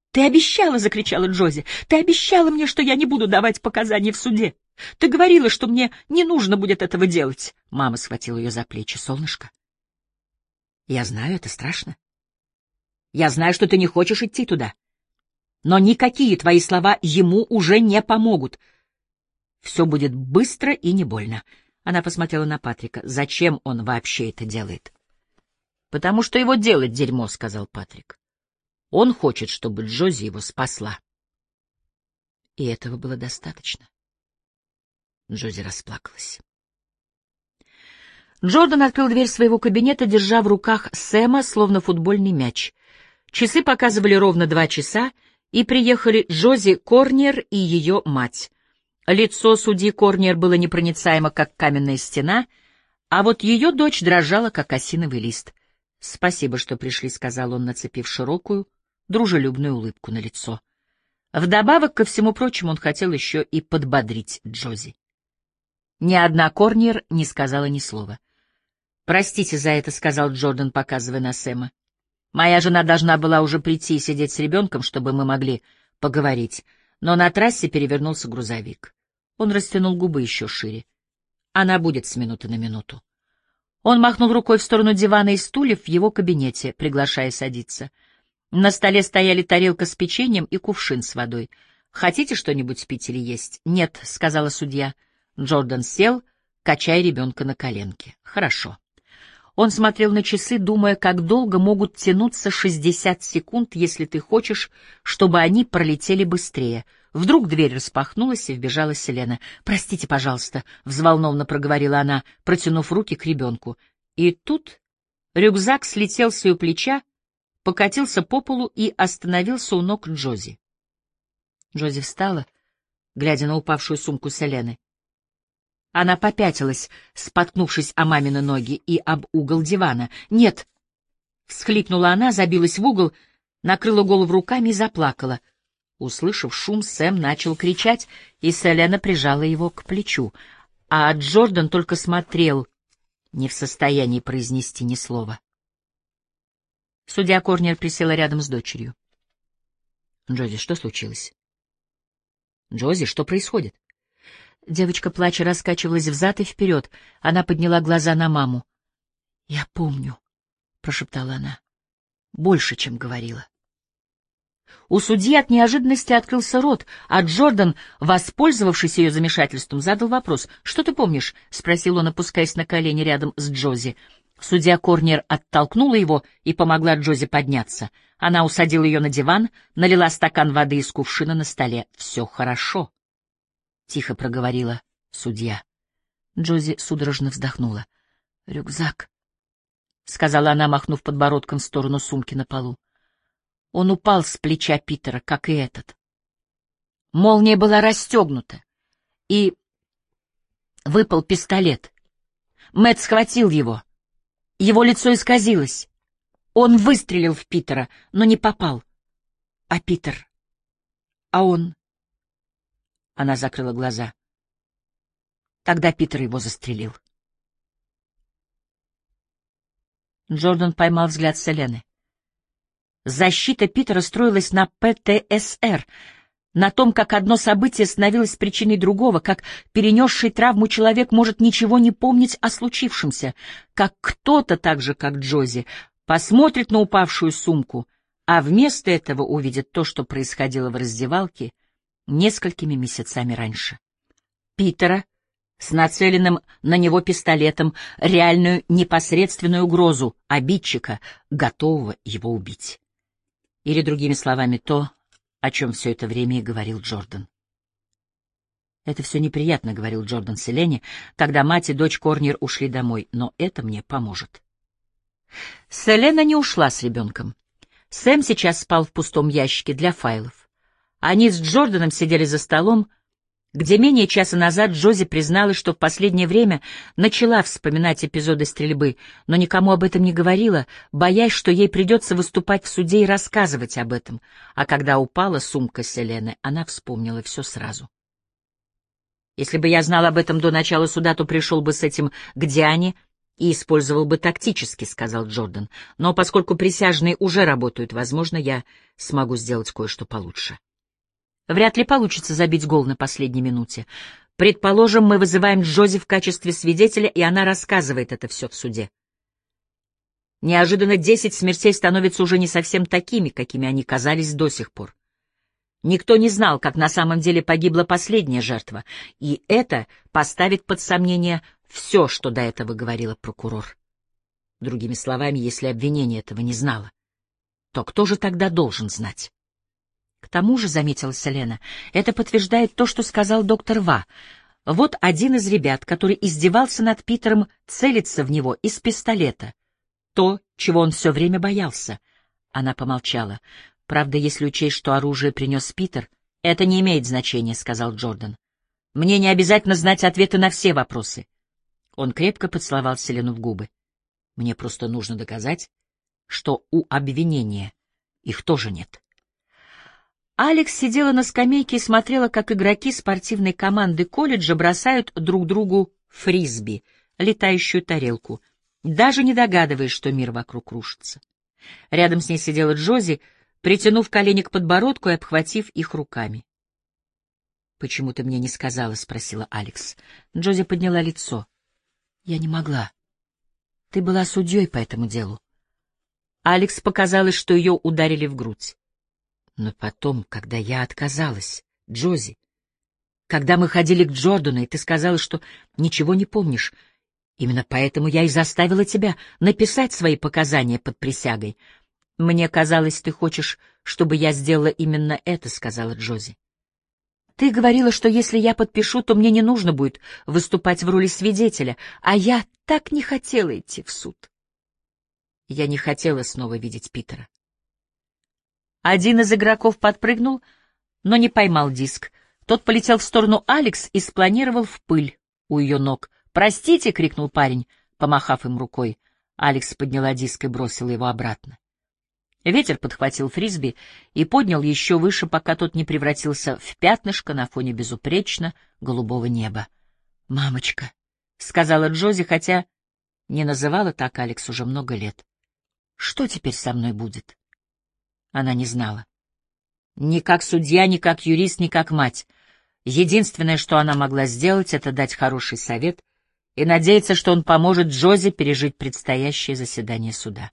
«Ты обещала!» — закричала Джози. «Ты обещала мне, что я не буду давать показания в суде! Ты говорила, что мне не нужно будет этого делать!» Мама схватила ее за плечи. «Солнышко, я знаю, это страшно. Я знаю, что ты не хочешь идти туда. Но никакие твои слова ему уже не помогут. Все будет быстро и не больно». Она посмотрела на Патрика. «Зачем он вообще это делает?» «Потому что его делать дерьмо», — сказал Патрик. «Он хочет, чтобы Джози его спасла». И этого было достаточно. Джози расплакалась. Джордан открыл дверь своего кабинета, держа в руках Сэма, словно футбольный мяч. Часы показывали ровно 2 часа, и приехали Джози Корнер и ее мать. Лицо судьи Корнер было непроницаемо, как каменная стена, а вот ее дочь дрожала, как осиновый лист. «Спасибо, что пришли», — сказал он, нацепив широкую, дружелюбную улыбку на лицо. Вдобавок ко всему прочему он хотел еще и подбодрить Джози. Ни одна Корнер не сказала ни слова. «Простите за это», — сказал Джордан, показывая на Сэма. «Моя жена должна была уже прийти и сидеть с ребенком, чтобы мы могли поговорить, но на трассе перевернулся грузовик». Он растянул губы еще шире. «Она будет с минуты на минуту». Он махнул рукой в сторону дивана и стульев в его кабинете, приглашая садиться. На столе стояли тарелка с печеньем и кувшин с водой. «Хотите что-нибудь пить или есть?» «Нет», — сказала судья. Джордан сел, качая ребенка на коленке. «Хорошо». Он смотрел на часы, думая, как долго могут тянуться 60 секунд, если ты хочешь, чтобы они пролетели быстрее. Вдруг дверь распахнулась, и вбежала Селена. «Простите, пожалуйста», — взволнованно проговорила она, протянув руки к ребенку. И тут рюкзак слетел с ее плеча, покатился по полу и остановился у ног Джози. Джози встала, глядя на упавшую сумку Селены. Она попятилась, споткнувшись о мамины ноги и об угол дивана. «Нет!» — всхлипнула она, забилась в угол, накрыла голову руками и заплакала. Услышав шум, Сэм начал кричать, и Селена прижала его к плечу, а Джордан только смотрел, не в состоянии произнести ни слова. Судья Корнер присела рядом с дочерью. «Джози, что случилось?» «Джози, что происходит?» Девочка, плача, раскачивалась взад и вперед. Она подняла глаза на маму. «Я помню», — прошептала она, — «больше, чем говорила». У судьи от неожиданности открылся рот, а Джордан, воспользовавшись ее замешательством, задал вопрос. «Что ты помнишь?» — спросил он, опускаясь на колени рядом с Джози. Судья Корнер оттолкнула его и помогла Джози подняться. Она усадила ее на диван, налила стакан воды из кувшина на столе. «Все хорошо», — тихо проговорила судья. Джози судорожно вздохнула. «Рюкзак», — сказала она, махнув подбородком в сторону сумки на полу. Он упал с плеча Питера, как и этот. Молния была расстегнута, и выпал пистолет. Мэтт схватил его. Его лицо исказилось. Он выстрелил в Питера, но не попал. А Питер... А он... Она закрыла глаза. Тогда Питер его застрелил. Джордан поймал взгляд Селены. Защита Питера строилась на ПТСР, на том, как одно событие становилось причиной другого, как перенесший травму человек может ничего не помнить о случившемся, как кто-то, так же как Джози, посмотрит на упавшую сумку, а вместо этого увидит то, что происходило в раздевалке несколькими месяцами раньше. Питера с нацеленным на него пистолетом, реальную непосредственную угрозу обидчика, готового его убить. Или, другими словами, то, о чем все это время и говорил Джордан. «Это все неприятно», — говорил Джордан Селене, когда мать и дочь Корнер ушли домой, «но это мне поможет». Селена не ушла с ребенком. Сэм сейчас спал в пустом ящике для файлов. Они с Джорданом сидели за столом, где менее часа назад Джози призналась, что в последнее время начала вспоминать эпизоды стрельбы, но никому об этом не говорила, боясь, что ей придется выступать в суде и рассказывать об этом. А когда упала сумка Селены, она вспомнила все сразу. «Если бы я знал об этом до начала суда, то пришел бы с этим к Диане «И использовал бы тактически», — сказал Джордан. «Но поскольку присяжные уже работают, возможно, я смогу сделать кое-что получше». Вряд ли получится забить гол на последней минуте. Предположим, мы вызываем Джози в качестве свидетеля, и она рассказывает это все в суде. Неожиданно 10 смертей становятся уже не совсем такими, какими они казались до сих пор. Никто не знал, как на самом деле погибла последняя жертва, и это поставит под сомнение все, что до этого говорила прокурор. Другими словами, если обвинение этого не знало, то кто же тогда должен знать? К тому же, — заметила Селена, — это подтверждает то, что сказал доктор Ва. Вот один из ребят, который издевался над Питером, целится в него из пистолета. То, чего он все время боялся. Она помолчала. Правда, если учесть, что оружие принес Питер, это не имеет значения, — сказал Джордан. Мне не обязательно знать ответы на все вопросы. Он крепко поцеловал Селену в губы. Мне просто нужно доказать, что у обвинения их тоже нет. Алекс сидела на скамейке и смотрела, как игроки спортивной команды колледжа бросают друг другу фрисби, летающую тарелку, даже не догадываясь, что мир вокруг рушится. Рядом с ней сидела Джози, притянув колени к подбородку и обхватив их руками. «Почему ты мне не сказала?» — спросила Алекс. Джози подняла лицо. «Я не могла. Ты была судьей по этому делу». Алекс показалось, что ее ударили в грудь. «Но потом, когда я отказалась, Джози, когда мы ходили к Джордану, и ты сказала, что ничего не помнишь, именно поэтому я и заставила тебя написать свои показания под присягой. Мне казалось, ты хочешь, чтобы я сделала именно это», — сказала Джози. «Ты говорила, что если я подпишу, то мне не нужно будет выступать в роли свидетеля, а я так не хотела идти в суд». Я не хотела снова видеть Питера. Один из игроков подпрыгнул, но не поймал диск. Тот полетел в сторону Алекс и спланировал в пыль у ее ног. «Простите!» — крикнул парень, помахав им рукой. Алекс подняла диск и бросила его обратно. Ветер подхватил фрисби и поднял еще выше, пока тот не превратился в пятнышко на фоне безупречно голубого неба. «Мамочка!» — сказала Джози, хотя не называла так Алекс уже много лет. «Что теперь со мной будет?» Она не знала. Ни как судья, ни как юрист, ни как мать. Единственное, что она могла сделать, — это дать хороший совет и надеяться, что он поможет Джози пережить предстоящее заседание суда.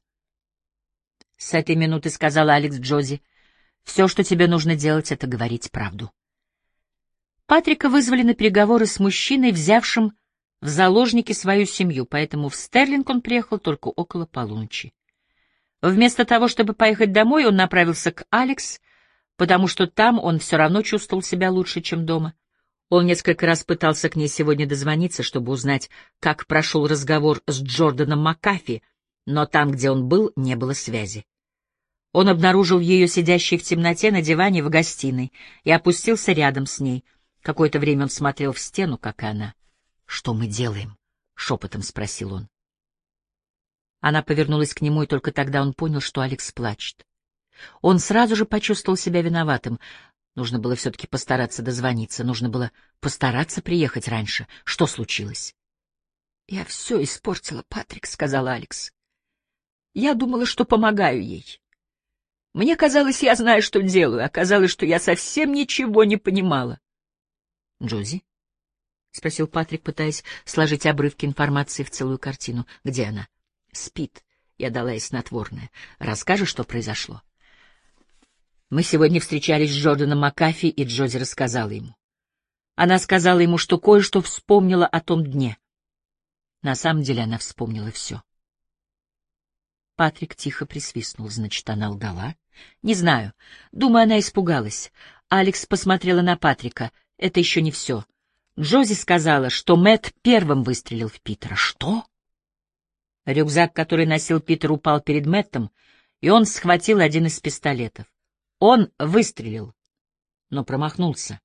«С этой минуты, — сказала Алекс Джози, — все, что тебе нужно делать, — это говорить правду». Патрика вызвали на переговоры с мужчиной, взявшим в заложники свою семью, поэтому в Стерлинг он приехал только около полуночи. Вместо того, чтобы поехать домой, он направился к Алекс, потому что там он все равно чувствовал себя лучше, чем дома. Он несколько раз пытался к ней сегодня дозвониться, чтобы узнать, как прошел разговор с Джорданом Макафи, но там, где он был, не было связи. Он обнаружил ее сидящей в темноте на диване в гостиной и опустился рядом с ней. Какое-то время он смотрел в стену, как и она. «Что мы делаем?» — шепотом спросил он. Она повернулась к нему, и только тогда он понял, что Алекс плачет. Он сразу же почувствовал себя виноватым. Нужно было все-таки постараться дозвониться, нужно было постараться приехать раньше. Что случилось? «Я все испортила, Патрик», — сказала Алекс. «Я думала, что помогаю ей. Мне казалось, я знаю, что делаю, оказалось, что я совсем ничего не понимала». «Джози?» — спросил Патрик, пытаясь сложить обрывки информации в целую картину. «Где она?» «Спит. Я дала ей снотворное. Расскажешь, что произошло?» Мы сегодня встречались с Джорданом Макафи, и Джози рассказала ему. Она сказала ему, что кое-что вспомнила о том дне. На самом деле она вспомнила все. Патрик тихо присвистнул. Значит, она лгала? Не знаю. Думаю, она испугалась. Алекс посмотрела на Патрика. Это еще не все. Джози сказала, что Мэтт первым выстрелил в Питера. Что? Рюкзак, который носил Питер, упал перед Мэттом, и он схватил один из пистолетов. Он выстрелил, но промахнулся.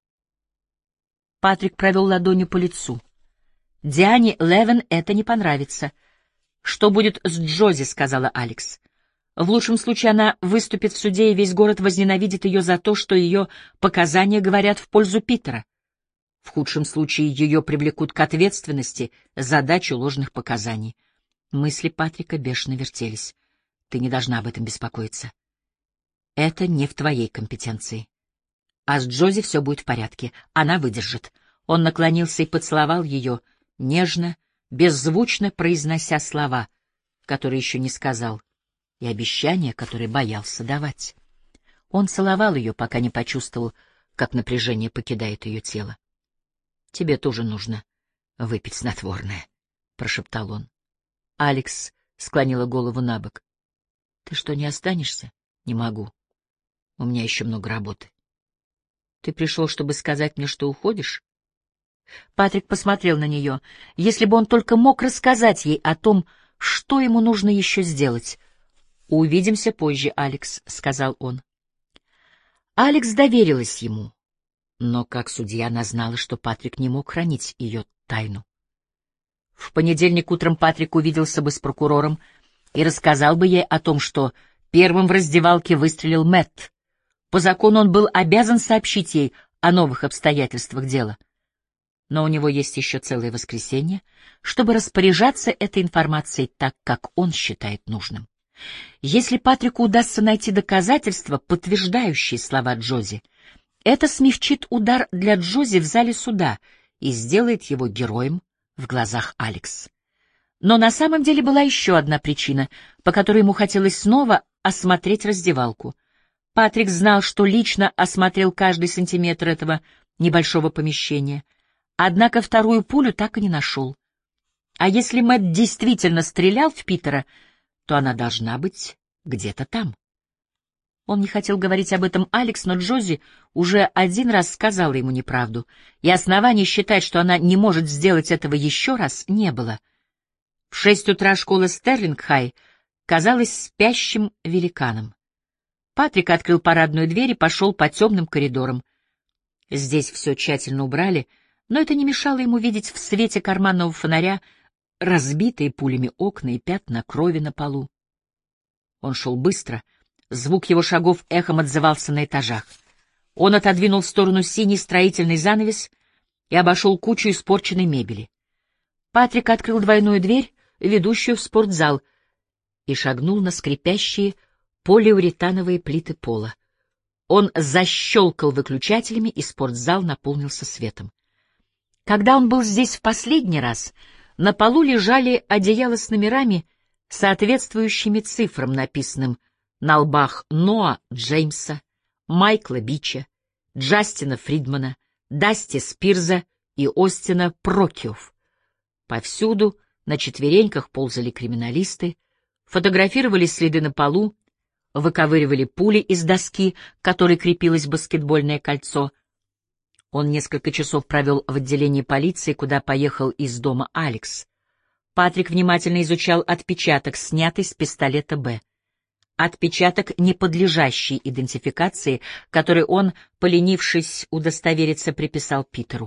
Патрик провел ладонью по лицу. Диане Левен это не понравится. «Что будет с Джози?» — сказала Алекс. «В лучшем случае она выступит в суде, и весь город возненавидит ее за то, что ее показания говорят в пользу Питера. В худшем случае ее привлекут к ответственности за дачу ложных показаний. Мысли Патрика бешено вертелись. Ты не должна об этом беспокоиться. Это не в твоей компетенции. А с Джози все будет в порядке. Она выдержит. Он наклонился и поцеловал ее, нежно, беззвучно произнося слова, которые еще не сказал, и обещания, которые боялся давать. Он целовал ее, пока не почувствовал, как напряжение покидает ее тело. «Тебе тоже нужно выпить снотворное», — прошептал он. Алекс склонила голову набок. «Ты что, не останешься?» «Не могу. У меня еще много работы». «Ты пришел, чтобы сказать мне, что уходишь?» Патрик посмотрел на нее. Если бы он только мог рассказать ей о том, что ему нужно еще сделать. «Увидимся позже, Алекс», — сказал он. Алекс доверилась ему. Но как судья она знала, что Патрик не мог хранить ее тайну. В понедельник утром Патрик увиделся бы с прокурором и рассказал бы ей о том, что первым в раздевалке выстрелил Мэтт. По закону он был обязан сообщить ей о новых обстоятельствах дела. Но у него есть еще целое воскресенье, чтобы распоряжаться этой информацией так, как он считает нужным. Если Патрику удастся найти доказательства, подтверждающие слова Джози, это смягчит удар для Джози в зале суда и сделает его героем в глазах Алекс. Но на самом деле была еще одна причина, по которой ему хотелось снова осмотреть раздевалку. Патрик знал, что лично осмотрел каждый сантиметр этого небольшого помещения, однако вторую пулю так и не нашел. А если Мэтт действительно стрелял в Питера, то она должна быть где-то там. Он не хотел говорить об этом Алекс, но Джози уже один раз сказала ему неправду, и оснований считать, что она не может сделать этого еще раз, не было. В 6 утра школа Стерлинг-Хай казалась спящим великаном. Патрик открыл парадную дверь и пошел по темным коридорам. Здесь все тщательно убрали, но это не мешало ему видеть в свете карманного фонаря разбитые пулями окна и пятна крови на полу. Он шел быстро, звук его шагов эхом отзывался на этажах. Он отодвинул в сторону синий строительный занавес и обошел кучу испорченной мебели. Патрик открыл двойную дверь, ведущую в спортзал, и шагнул на скрипящие полиуретановые плиты пола. Он защелкал выключателями, и спортзал наполнился светом. Когда он был здесь в последний раз, на полу лежали одеяла с номерами, соответствующими цифрам, написанным на лбах Ноа Джеймса, Майкла Бича, Джастина Фридмана, Дасти Спирза и Остина Прокиофф. Повсюду на четвереньках ползали криминалисты, фотографировали следы на полу, выковыривали пули из доски, к которой крепилось баскетбольное кольцо. Он несколько часов провел в отделении полиции, куда поехал из дома Алекс. Патрик внимательно изучал отпечаток, снятый с пистолета Б. Отпечаток, не подлежащий идентификации, который он, поленившись удостовериться, приписал Питеру.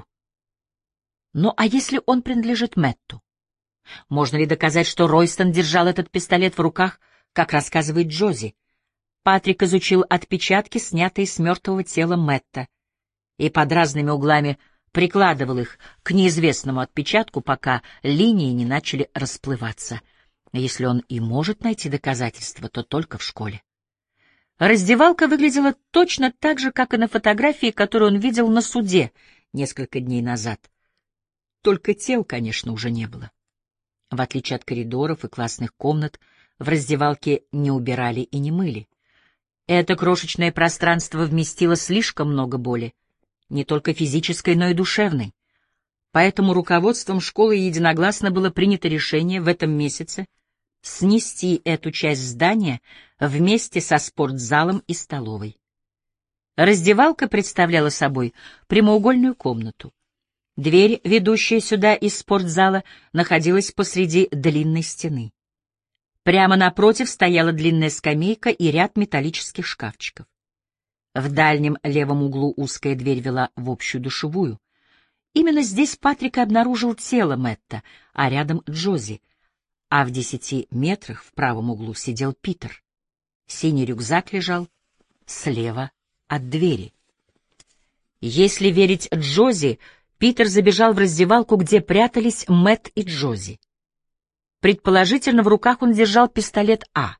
Ну а если он принадлежит Мэтту? Можно ли доказать, что Ройстон держал этот пистолет в руках, как рассказывает Джози? Патрик изучил отпечатки, снятые с мертвого тела Мэтта, и под разными углами прикладывал их к неизвестному отпечатку, пока линии не начали расплываться. Если он и может найти доказательства, то только в школе. Раздевалка выглядела точно так же, как и на фотографии, которую он видел на суде несколько дней назад. Только тел, конечно, уже не было. В отличие от коридоров и классных комнат, в раздевалке не убирали и не мыли. Это крошечное пространство вместило слишком много боли, не только физической, но и душевной. Поэтому руководством школы единогласно было принято решение в этом месяце снести эту часть здания вместе со спортзалом и столовой. Раздевалка представляла собой прямоугольную комнату. Дверь, ведущая сюда из спортзала, находилась посреди длинной стены. Прямо напротив стояла длинная скамейка и ряд металлических шкафчиков. В дальнем левом углу узкая дверь вела в общую душевую. Именно здесь Патрик обнаружил тело Мэтта, а рядом Джози, а в 10 метрах в правом углу сидел Питер. Синий рюкзак лежал слева от двери. Если верить Джози, Питер забежал в раздевалку, где прятались Мэтт и Джози. Предположительно, в руках он держал пистолет А.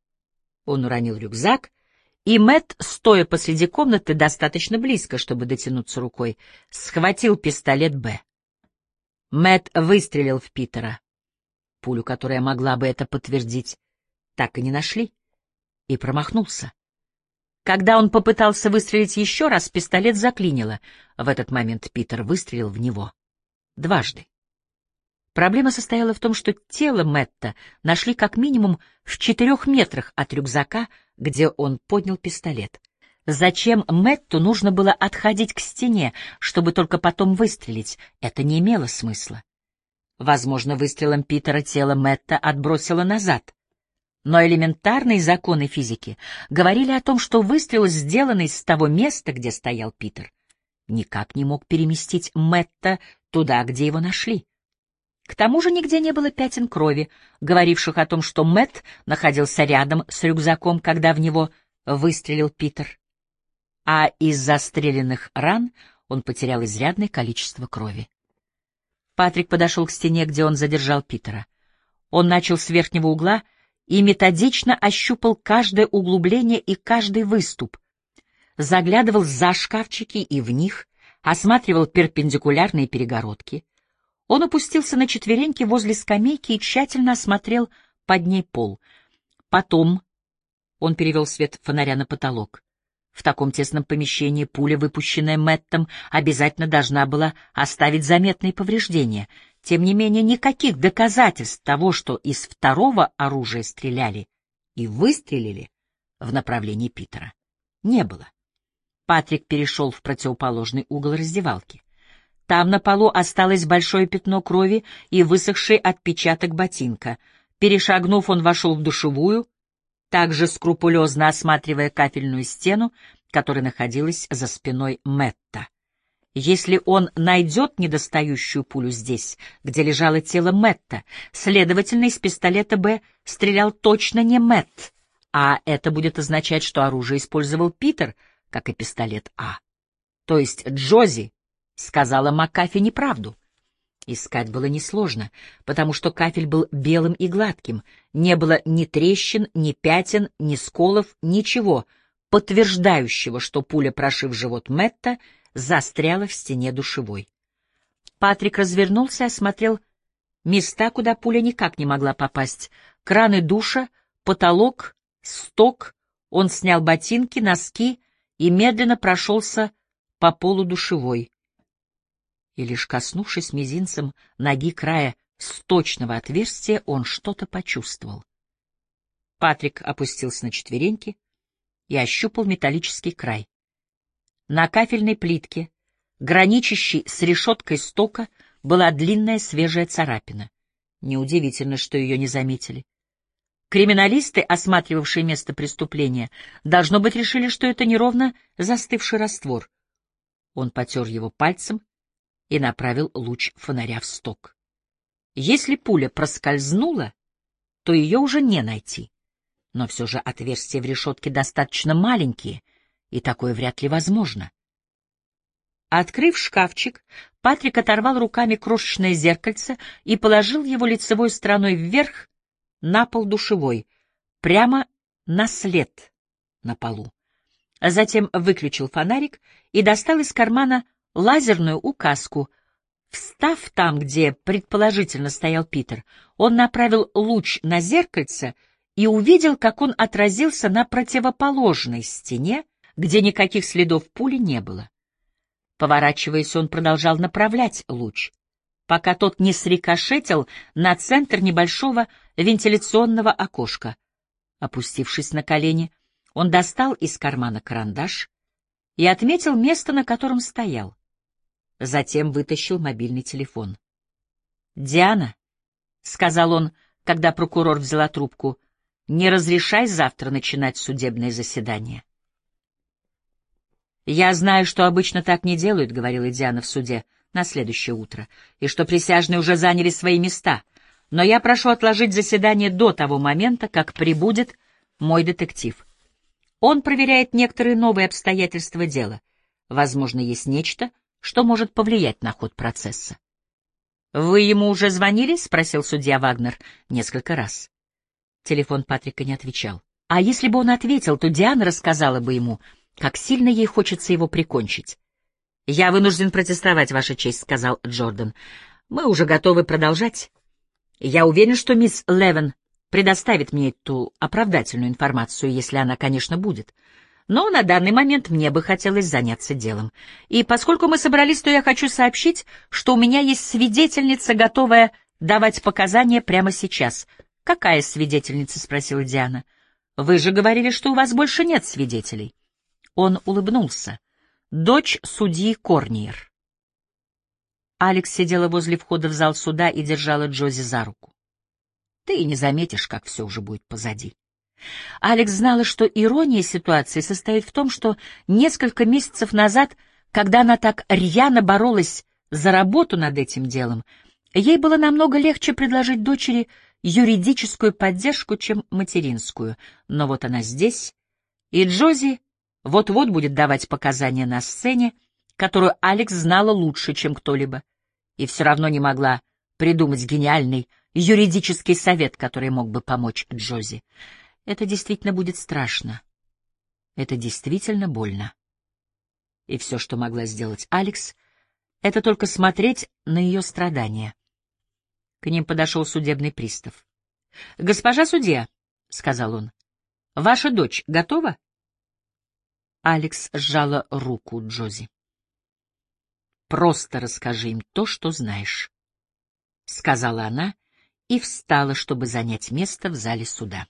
Он уронил рюкзак, и Мэтт, стоя посреди комнаты достаточно близко, чтобы дотянуться рукой, схватил пистолет Б. Мэтт выстрелил в Питера. Пулю, которая могла бы это подтвердить, так и не нашли, и промахнулся. Когда он попытался выстрелить еще раз, пистолет заклинило. В этот момент Питер выстрелил в него. Дважды. Проблема состояла в том, что тело Мэтта нашли как минимум в 4 метрах от рюкзака, где он поднял пистолет. Зачем Мэтту нужно было отходить к стене, чтобы только потом выстрелить? Это не имело смысла. Возможно, выстрелом Питера тело Мэтта отбросило назад. Но элементарные законы физики говорили о том, что выстрел, сделанный с того места, где стоял Питер, никак не мог переместить Мэтта туда, где его нашли. К тому же нигде не было пятен крови, говоривших о том, что Мэтт находился рядом с рюкзаком, когда в него выстрелил Питер. А из застреленных ран он потерял изрядное количество крови. Патрик подошел к стене, где он задержал Питера. Он начал с верхнего угла и методично ощупал каждое углубление и каждый выступ, заглядывал за шкафчики и в них, осматривал перпендикулярные перегородки. Он опустился на четвереньки возле скамейки и тщательно осмотрел под ней пол. Потом он перевел свет фонаря на потолок. В таком тесном помещении пуля, выпущенная Мэттом, обязательно должна была оставить заметные повреждения. Тем не менее, никаких доказательств того, что из второго оружия стреляли и выстрелили в направлении Питера, не было. Патрик перешел в противоположный угол раздевалки. Там на полу осталось большое пятно крови и высохший отпечаток ботинка. Перешагнув, он вошел в душевую, также скрупулезно осматривая кафельную стену, которая находилась за спиной Мэтта. Если он найдет недостающую пулю здесь, где лежало тело Мэтта, следовательно, из пистолета Б стрелял точно не Мэтт, а это будет означать, что оружие использовал Питер, как и пистолет А. То есть Джози сказала Макафи неправду. Искать было несложно, потому что кафель был белым и гладким, не было ни трещин, ни пятен, ни сколов, ничего, подтверждающего, что пуля, прошив живот Мэтта, застряла в стене душевой. Патрик развернулся и осмотрел места, куда пуля никак не могла попасть. Краны душа, потолок, сток. Он снял ботинки, носки и медленно прошелся по полу душевой. И лишь коснувшись мизинцем ноги края сточного отверстия, он что-то почувствовал. Патрик опустился на четвереньки и ощупал металлический край. На кафельной плитке, граничащей с решеткой стока, была длинная свежая царапина. Неудивительно, что ее не заметили. Криминалисты, осматривавшие место преступления, должно быть, решили, что это неровно застывший раствор. Он потер его пальцем и направил луч фонаря в сток. Если пуля проскользнула, то ее уже не найти. Но все же отверстия в решетке достаточно маленькие, и такое вряд ли возможно. Открыв шкафчик, Патрик оторвал руками крошечное зеркальце и положил его лицевой стороной вверх на пол душевой, прямо на след на полу. Затем выключил фонарик и достал из кармана лазерную указку. Встав там, где предположительно стоял Питер, он направил луч на зеркальце и увидел, как он отразился на противоположной стене, где никаких следов пули не было. Поворачиваясь, он продолжал направлять луч, пока тот не срикошетил на центр небольшого вентиляционного окошка. Опустившись на колени, он достал из кармана карандаш и отметил место, на котором стоял. Затем вытащил мобильный телефон. «Диана», — сказал он, когда прокурор взяла трубку, — «не разрешай завтра начинать судебное заседание». «Я знаю, что обычно так не делают», — говорила Диана в суде на следующее утро, «и что присяжные уже заняли свои места, но я прошу отложить заседание до того момента, как прибудет мой детектив. Он проверяет некоторые новые обстоятельства дела. Возможно, есть нечто, что может повлиять на ход процесса. «Вы ему уже звонили?» — спросил судья Вагнер несколько раз. Телефон Патрика не отвечал. А если бы он ответил, то Диана рассказала бы ему, как сильно ей хочется его прикончить. «Я вынужден протестовать, Ваша честь», — сказал Джордан. «Мы уже готовы продолжать. Я уверен, что мисс Левен предоставит мне эту оправдательную информацию, если она, конечно, будет. Но на данный момент мне бы хотелось заняться делом. И поскольку мы собрались, то я хочу сообщить, что у меня есть свидетельница, готовая давать показания прямо сейчас». «Какая свидетельница?» — спросила Диана. «Вы же говорили, что у вас больше нет свидетелей». Он улыбнулся. «Дочь судьи Корниер». Алекс сидела возле входа в зал суда и держала Джози за руку. «Ты и не заметишь, как все уже будет позади». Алекс знала, что ирония ситуации состоит в том, что несколько месяцев назад, когда она так рьяно боролась за работу над этим делом, ей было намного легче предложить дочери юридическую поддержку, чем материнскую. Но вот она здесь, и Джози вот-вот будет давать показания на сцене, которую Алекс знала лучше, чем кто-либо, и все равно не могла придумать гениальный юридический совет, который мог бы помочь Джози. Это действительно будет страшно. Это действительно больно. И все, что могла сделать Алекс, это только смотреть на ее страдания. К ним подошел судебный пристав. «Госпожа судья», — сказал он, — «ваша дочь готова?» Алекс сжала руку Джози. «Просто расскажи им то, что знаешь», — сказала она и встала, чтобы занять место в зале суда.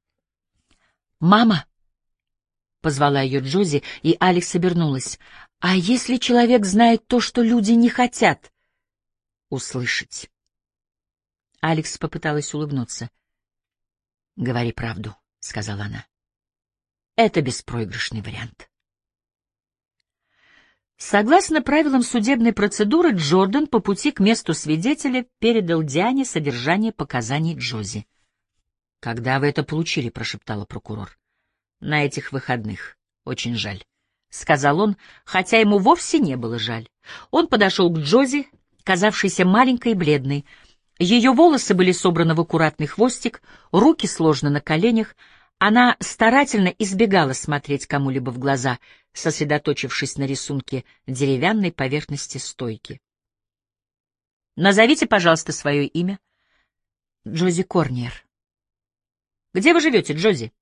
«Мама!» — позвала ее Джози, и Алекс обернулась. «А если человек знает то, что люди не хотят услышать?» Алекс попыталась улыбнуться. «Говори правду», — сказала она. «Это беспроигрышный вариант». Согласно правилам судебной процедуры, Джордан по пути к месту свидетеля передал Диане содержание показаний Джози. «Когда вы это получили?» — прошептала прокурор. «На этих выходных. Очень жаль», — сказал он, хотя ему вовсе не было жаль. Он подошел к Джози, казавшейся маленькой и бледной. Ее волосы были собраны в аккуратный хвостик, руки сложены на коленях. Она старательно избегала смотреть кому-либо в глаза, сосредоточившись на рисунке деревянной поверхности стойки. «Назовите, пожалуйста, свое имя». «Джози Корниер». «Где вы живете, Джози?»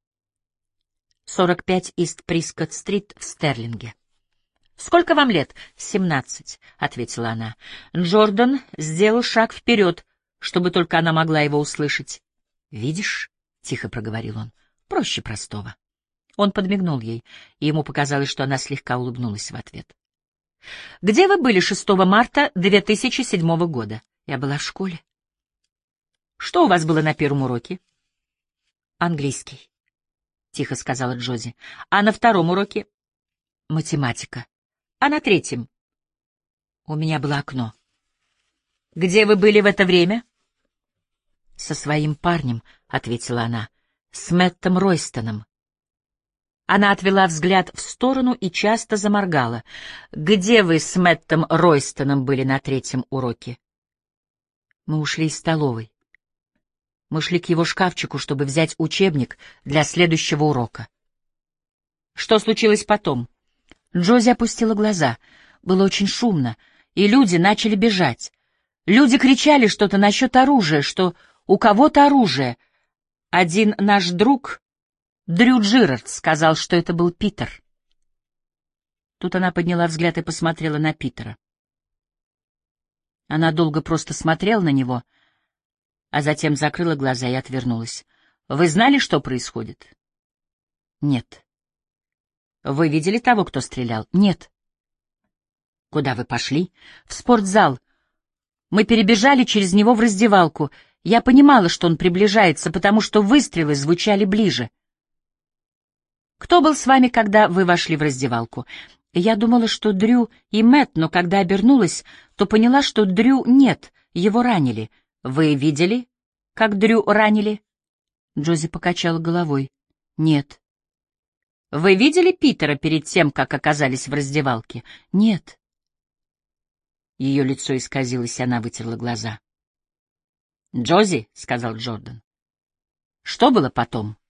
45 Ист Прискотт-стрит в Стерлинге. «Сколько вам лет?» 17, — ответила она. Джордан сделал шаг вперед, чтобы только она могла его услышать. «Видишь?» — тихо проговорил он. «Проще простого». Он подмигнул ей, и ему показалось, что она слегка улыбнулась в ответ. «Где вы были 6 марта 2007 года?» «Я была в школе». «Что у вас было на первом уроке?» «Английский», — тихо сказала Джози. «А на втором уроке?» «Математика». «А на третьем?» «У меня было окно». «Где вы были в это время?» «Со своим парнем», — ответила она, — «с Мэттом Ройстоном». Она отвела взгляд в сторону и часто заморгала. «Где вы с Мэттом Ройстоном были на третьем уроке?» «Мы ушли из столовой. Мы шли к его шкафчику, чтобы взять учебник для следующего урока». «Что случилось потом?» Джози опустила глаза. Было очень шумно, и люди начали бежать. Люди кричали что-то насчет оружия, что у кого-то оружие. Один наш друг, Дрю Джирард, сказал, что это был Питер. Тут она подняла взгляд и посмотрела на Питера. Она долго просто смотрела на него, а затем закрыла глаза и отвернулась. «Вы знали, что происходит?» «Нет». «Вы видели того, кто стрелял?» «Нет». «Куда вы пошли?» «В спортзал. Мы перебежали через него в раздевалку. Я понимала, что он приближается, потому что выстрелы звучали ближе». «Кто был с вами, когда вы вошли в раздевалку?» «Я думала, что Дрю и Мэтт, но когда обернулась, то поняла, что Дрю нет, его ранили. Вы видели, как Дрю ранили?» Джози покачала головой. «Нет». «Вы видели Питера перед тем, как оказались в раздевалке?» «Нет». Ее лицо исказилось, и она вытерла глаза. «Джози», — сказал Джордан, — «что было потом?»